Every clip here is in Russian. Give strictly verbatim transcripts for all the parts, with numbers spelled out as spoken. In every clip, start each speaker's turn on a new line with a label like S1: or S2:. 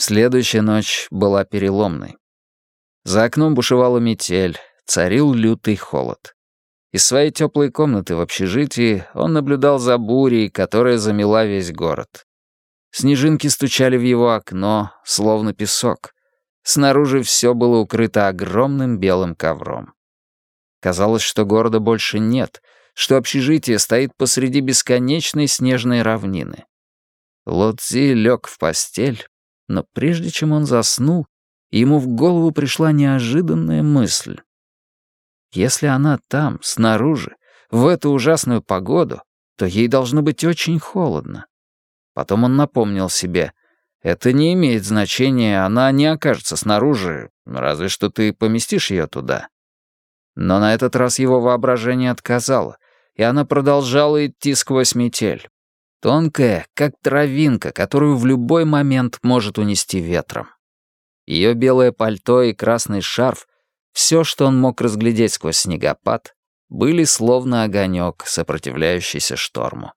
S1: Следующая ночь была переломной. За окном бушевала метель, царил лютый холод. Из своей теплой комнаты в общежитии он наблюдал за бурей, которая замела весь город. Снежинки стучали в его окно, словно песок. Снаружи все было укрыто огромным белым ковром. Казалось, что города больше нет, что общежитие стоит посреди бесконечной снежной равнины. Лодзи лег в постель, но прежде чем он заснул, ему в голову пришла неожиданная мысль. Если она там, снаружи, в эту ужасную погоду, то ей должно быть очень холодно. Потом он напомнил себе, это не имеет значения, она не окажется снаружи, разве что ты поместишь ее туда. Но на этот раз его воображение отказало, и она продолжала идти сквозь метель. Тонкая, как травинка, которую в любой момент может унести ветром. Ее белое пальто и красный шарф, все, что он мог разглядеть сквозь снегопад, были словно огонек, сопротивляющийся шторму.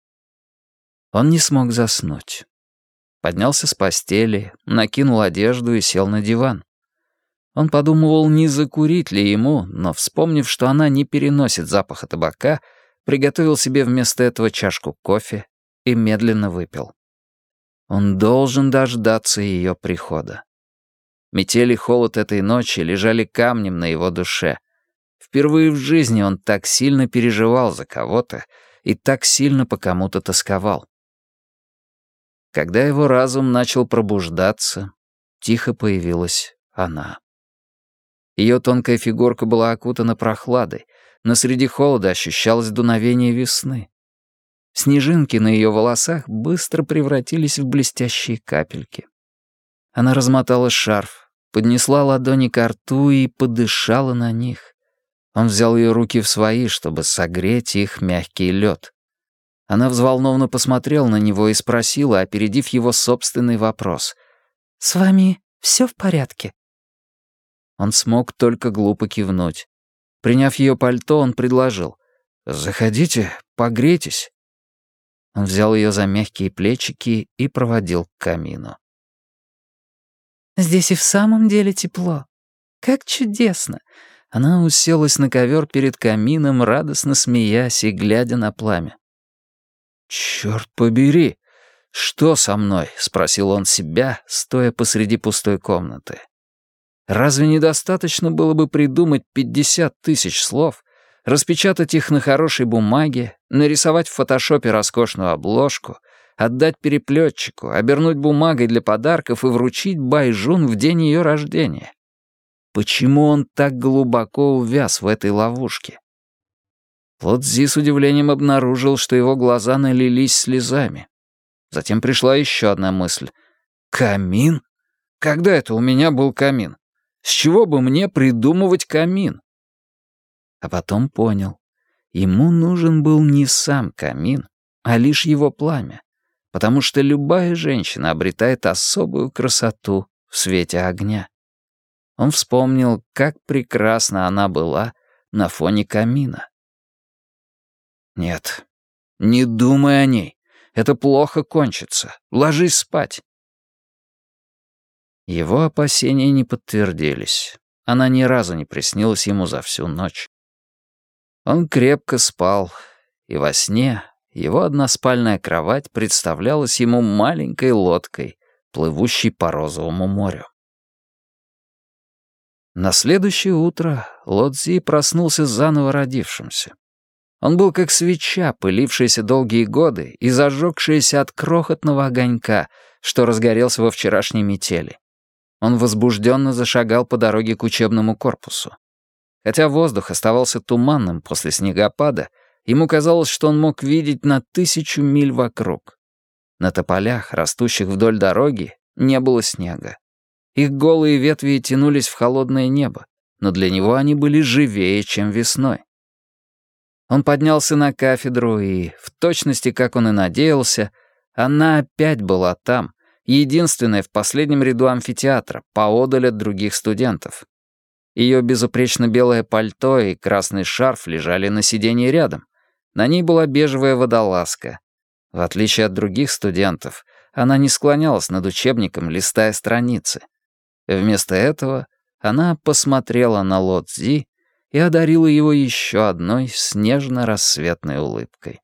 S1: Он не смог заснуть. Поднялся с постели, накинул одежду и сел на диван. Он подумывал, не закурить ли ему, но, вспомнив, что она не переносит запаха табака, приготовил себе вместо этого чашку кофе и медленно выпил. Он должен дождаться ее прихода. Метель и холод этой ночи лежали камнем на его душе. Впервые в жизни он так сильно переживал за кого-то и так сильно по кому-то тосковал. Когда его разум начал пробуждаться, тихо появилась она. Ее тонкая фигурка была окутана прохладой, но среди холода ощущалось дуновение весны. Снежинки на ее волосах быстро превратились в блестящие капельки. Она размотала шарф, поднесла ладони ко рту и подышала на них. Он взял ее руки в свои, чтобы согреть их мягкий лед. Она взволнованно посмотрела на него и спросила, опередив его собственный вопрос. «С вами все в порядке?» Он смог только глупо кивнуть. Приняв ее пальто, он предложил. «Заходите, погрейтесь». Он взял ее за мягкие плечики и проводил к камину. «Здесь и в самом деле тепло. Как чудесно!» Она уселась на ковер перед камином, радостно смеясь и глядя на пламя. «Черт побери! Что со мной?» — спросил он себя, стоя посреди пустой комнаты. «Разве недостаточно было бы придумать пятьдесят тысяч слов, распечатать их на хорошей бумаге, нарисовать в фотошопе роскошную обложку, отдать переплетчику, обернуть бумагой для подарков и вручить Байжун в день ее рождения? Почему он так глубоко увяз в этой ловушке?» Лодзи с удивлением обнаружил, что его глаза налились слезами. Затем пришла еще одна мысль. «Камин? Когда это у меня был камин? С чего бы мне придумывать камин?» А потом понял. Ему нужен был не сам камин, а лишь его пламя, потому что любая женщина обретает особую красоту в свете огня. Он вспомнил, как прекрасна она была на фоне камина. «Нет, не думай о ней. Это плохо кончится. Ложись спать». Его опасения не подтвердились. Она ни разу не приснилась ему за всю ночь. Он крепко спал, и во сне его односпальная кровать представлялась ему маленькой лодкой, плывущей по розовому морю. На следующее утро Лодзи проснулся заново родившимся. Он был как свеча, пылившаяся долгие годы и зажегшаяся от крохотного огонька, что разгорелся во вчерашней метели. Он возбужденно зашагал по дороге к учебному корпусу. Хотя воздух оставался туманным после снегопада, ему казалось, что он мог видеть на тысячу миль вокруг. На тополях, растущих вдоль дороги, не было снега. Их голые ветви тянулись в холодное небо, но для него они были живее, чем весной. Он поднялся на кафедру, и, в точности, как он и надеялся, она опять была там, единственная в последнем ряду амфитеатра, поодаль от других студентов. Ее безупречно белое пальто и красный шарф лежали на сиденье рядом. На ней была бежевая водолазка. В отличие от других студентов, Она не склонялась над учебником, листая страницы. Вместо этого она посмотрела на Ло Цзи и одарила его еще одной снежно-рассветной улыбкой.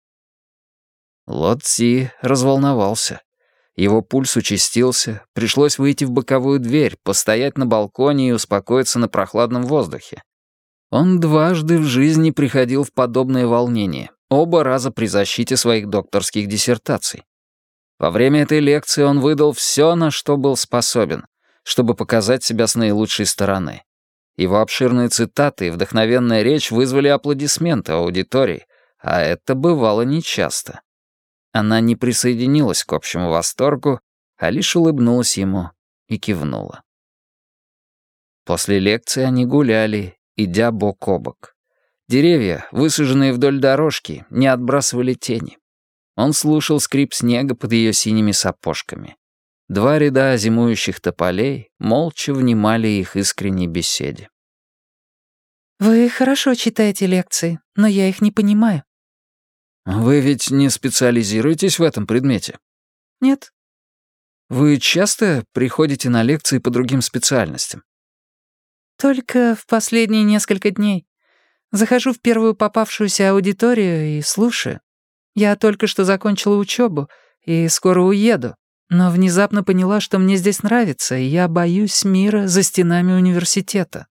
S1: Ло Цзи разволновался. Его пульс участился, пришлось выйти в боковую дверь, постоять на балконе и успокоиться на прохладном воздухе. Он дважды в жизни приходил в подобное волнение, оба раза при защите своих докторских диссертаций. Во время этой лекции он выдал все, на что был способен, чтобы показать себя с наилучшей стороны. Его обширные цитаты и вдохновенная речь вызвали аплодисменты аудитории, а это бывало нечасто. Она не присоединилась к общему восторгу, а лишь улыбнулась ему и кивнула. После лекции они гуляли, идя бок о бок. Деревья, высаженные вдоль дорожки, не отбрасывали тени. Он слушал скрип снега под ее синими сапожками. Два ряда зимующих тополей молча внимали их искренней беседе.
S2: «Вы хорошо читаете лекции, но я их не понимаю».
S1: «Вы ведь не специализируетесь в этом предмете?»
S2: «Нет».
S1: «Вы часто приходите на лекции по другим специальностям?»
S2: «Только в последние несколько дней. Захожу в первую попавшуюся аудиторию и слушаю. Я только что закончила учебу и скоро уеду, но внезапно поняла, что мне здесь нравится, и я боюсь мира за стенами университета».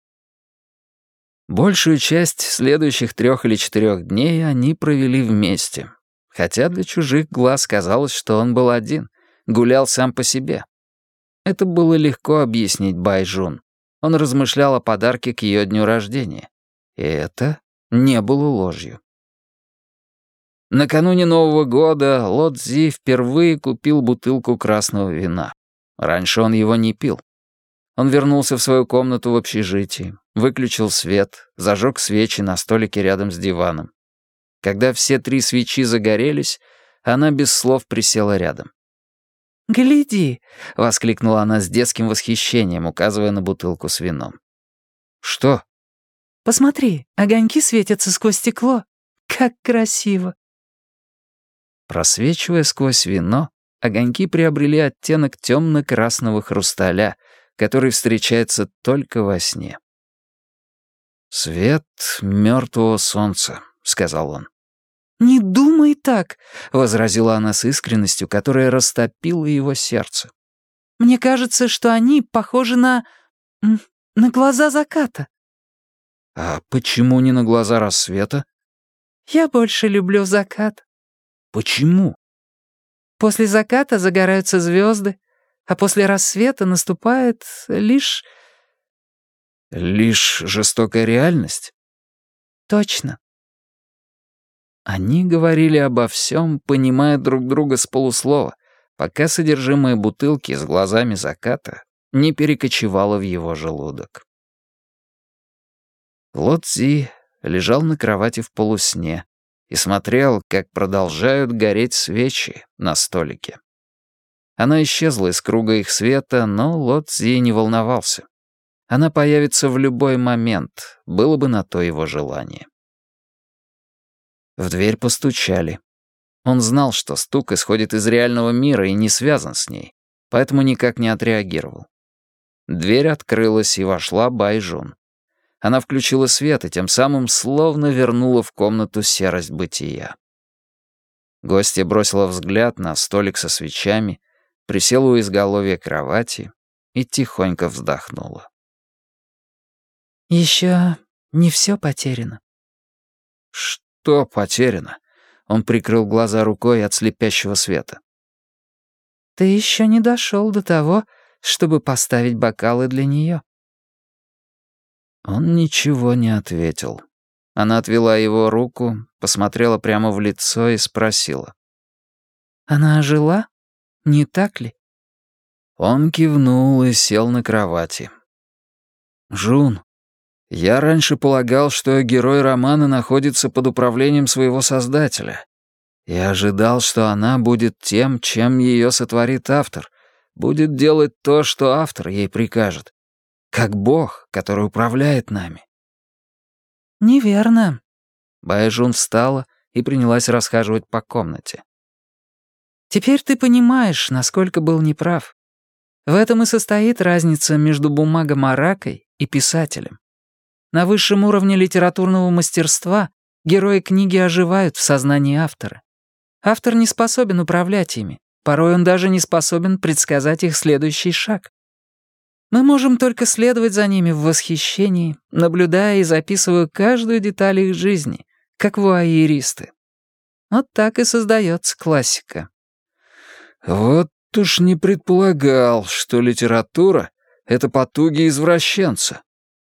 S1: Большую часть следующих трех или четырех дней они провели вместе, хотя для чужих глаз казалось, что он был один, гулял сам по себе. Это было легко объяснить Байжун. Он размышлял о подарке к ее дню рождения. И это не было ложью. Накануне Нового года Ло Цзи впервые купил бутылку красного вина. Раньше он его не пил. Он вернулся в свою комнату в общежитии, выключил свет, зажег свечи на столике рядом с диваном. Когда все три свечи загорелись, она без слов присела рядом.
S2: «Гляди!»
S1: — воскликнула она с детским восхищением, указывая на бутылку с вином. «Что?»
S2: «Посмотри, огоньки светятся сквозь стекло. Как красиво!»
S1: Просвечивая сквозь вино, огоньки приобрели оттенок темно-красного хрусталя, который встречается только во сне. «Свет мертвого солнца», — сказал он.
S2: «Не думай так»,
S1: — возразила она с искренностью, которая растопила его сердце.
S2: «Мне кажется, что они похожи на... на глаза заката».
S1: «А почему не на глаза рассвета?»
S2: «Я больше люблю закат».
S1: «Почему?»
S2: «После заката загораются звезды, а после рассвета наступает лишь...»
S1: «Лишь жестокая реальность?»
S2: «Точно».
S1: Они говорили обо всем, понимая друг друга с полуслова, пока содержимое бутылки с глазами заката не перекочевало в его желудок. Ло Цзи лежал на кровати в полусне и смотрел, как продолжают гореть свечи на столике. Она исчезла из круга их света, но Ло Цзи не волновался. Она появится в любой момент, было бы на то его желание. В дверь постучали. Он знал, что стук исходит из реального мира и не связан с ней, поэтому никак не отреагировал. Дверь открылась, и вошла Байжун. Она включила свет и тем самым словно вернула в комнату серость бытия. Гостья бросила взгляд на столик со свечами, присела у изголовья кровати и тихонько вздохнула.
S2: «Еще не все потеряно».
S1: «Что потеряно?» Он прикрыл глаза рукой от слепящего света.
S2: «Ты еще не дошел до того, чтобы поставить бокалы для нее».
S1: Он ничего не ответил. Она отвела его руку, посмотрела прямо в лицо и спросила.
S2: «Она ожила? Не так ли?»
S1: Он кивнул и сел на кровати. «Жун, я раньше полагал, что герой романа находится под управлением своего создателя. Я ожидал, что она будет тем, чем ее сотворит автор, будет делать то, что автор ей прикажет, как бог, который управляет нами».
S2: «Неверно».
S1: Байжун встала и принялась расхаживать по комнате.
S2: Теперь ты понимаешь, насколько был неправ. В этом и состоит разница между бумагомаракой и писателем. На высшем уровне литературного мастерства герои книги оживают в сознании автора. Автор не способен управлять ими, порой он даже не способен предсказать их следующий шаг. Мы можем только следовать за ними в восхищении, наблюдая и записывая каждую деталь их жизни, как вуайеристы. Вот так и создается классика.
S1: Вот уж не предполагал, что литература — это потуги извращенца.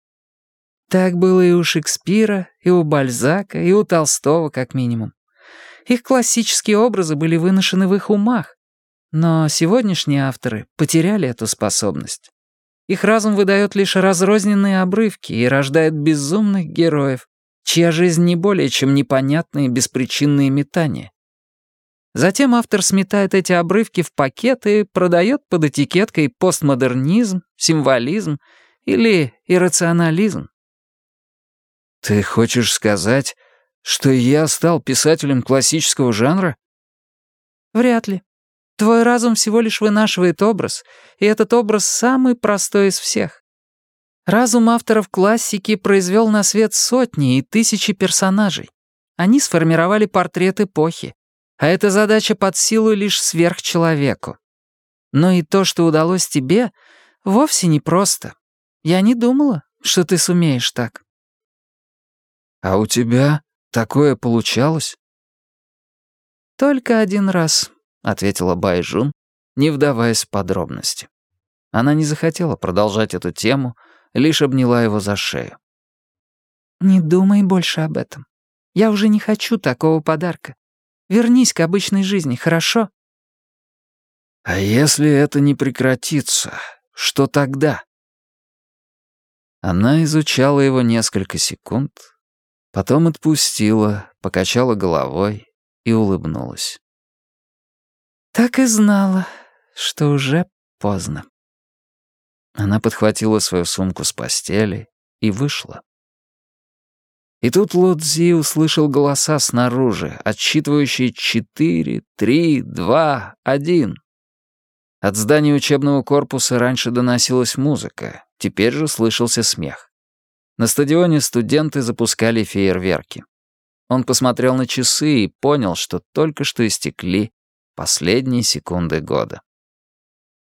S2: Так было и у Шекспира, и у Бальзака, и у Толстого, как минимум. Их классические образы были выношены в их умах. Но сегодняшние авторы потеряли эту способность. Их разум выдает лишь разрозненные обрывки и рождает безумных героев, чья жизнь не более чем непонятные беспричинные метания. Затем автор сметает эти обрывки в пакет и продает под этикеткой постмодернизм, символизм или иррационализм.
S1: Ты хочешь сказать, что я стал писателем классического жанра?
S2: Вряд ли. Твой разум всего лишь вынашивает образ, и этот образ самый простой из всех. Разум авторов классики произвел на свет сотни и тысячи персонажей. Они сформировали портрет эпохи, а эта задача под силу лишь сверхчеловеку. Но и то, что удалось тебе, вовсе не просто. Я не думала, что ты сумеешь так.
S1: А у тебя такое получалось?
S2: Только один раз,
S1: — ответила Байжун, не вдаваясь в подробности. Она не захотела продолжать эту тему, лишь обняла его за шею.
S2: «Не думай больше об этом. Я уже не хочу такого подарка. Вернись к обычной жизни, хорошо?»
S1: «А если это не прекратится, что тогда?» Она изучала его несколько секунд, потом отпустила, покачала головой и улыбнулась.
S2: «Так и знала, что уже поздно».
S1: Она подхватила свою сумку с постели и вышла. И тут Ло Цзи услышал голоса снаружи, отсчитывающие четыре, три, два, один. От здания учебного корпуса раньше доносилась музыка, теперь же слышался смех. На стадионе студенты запускали фейерверки. Он посмотрел на часы и понял, что только что истекли последние секунды года.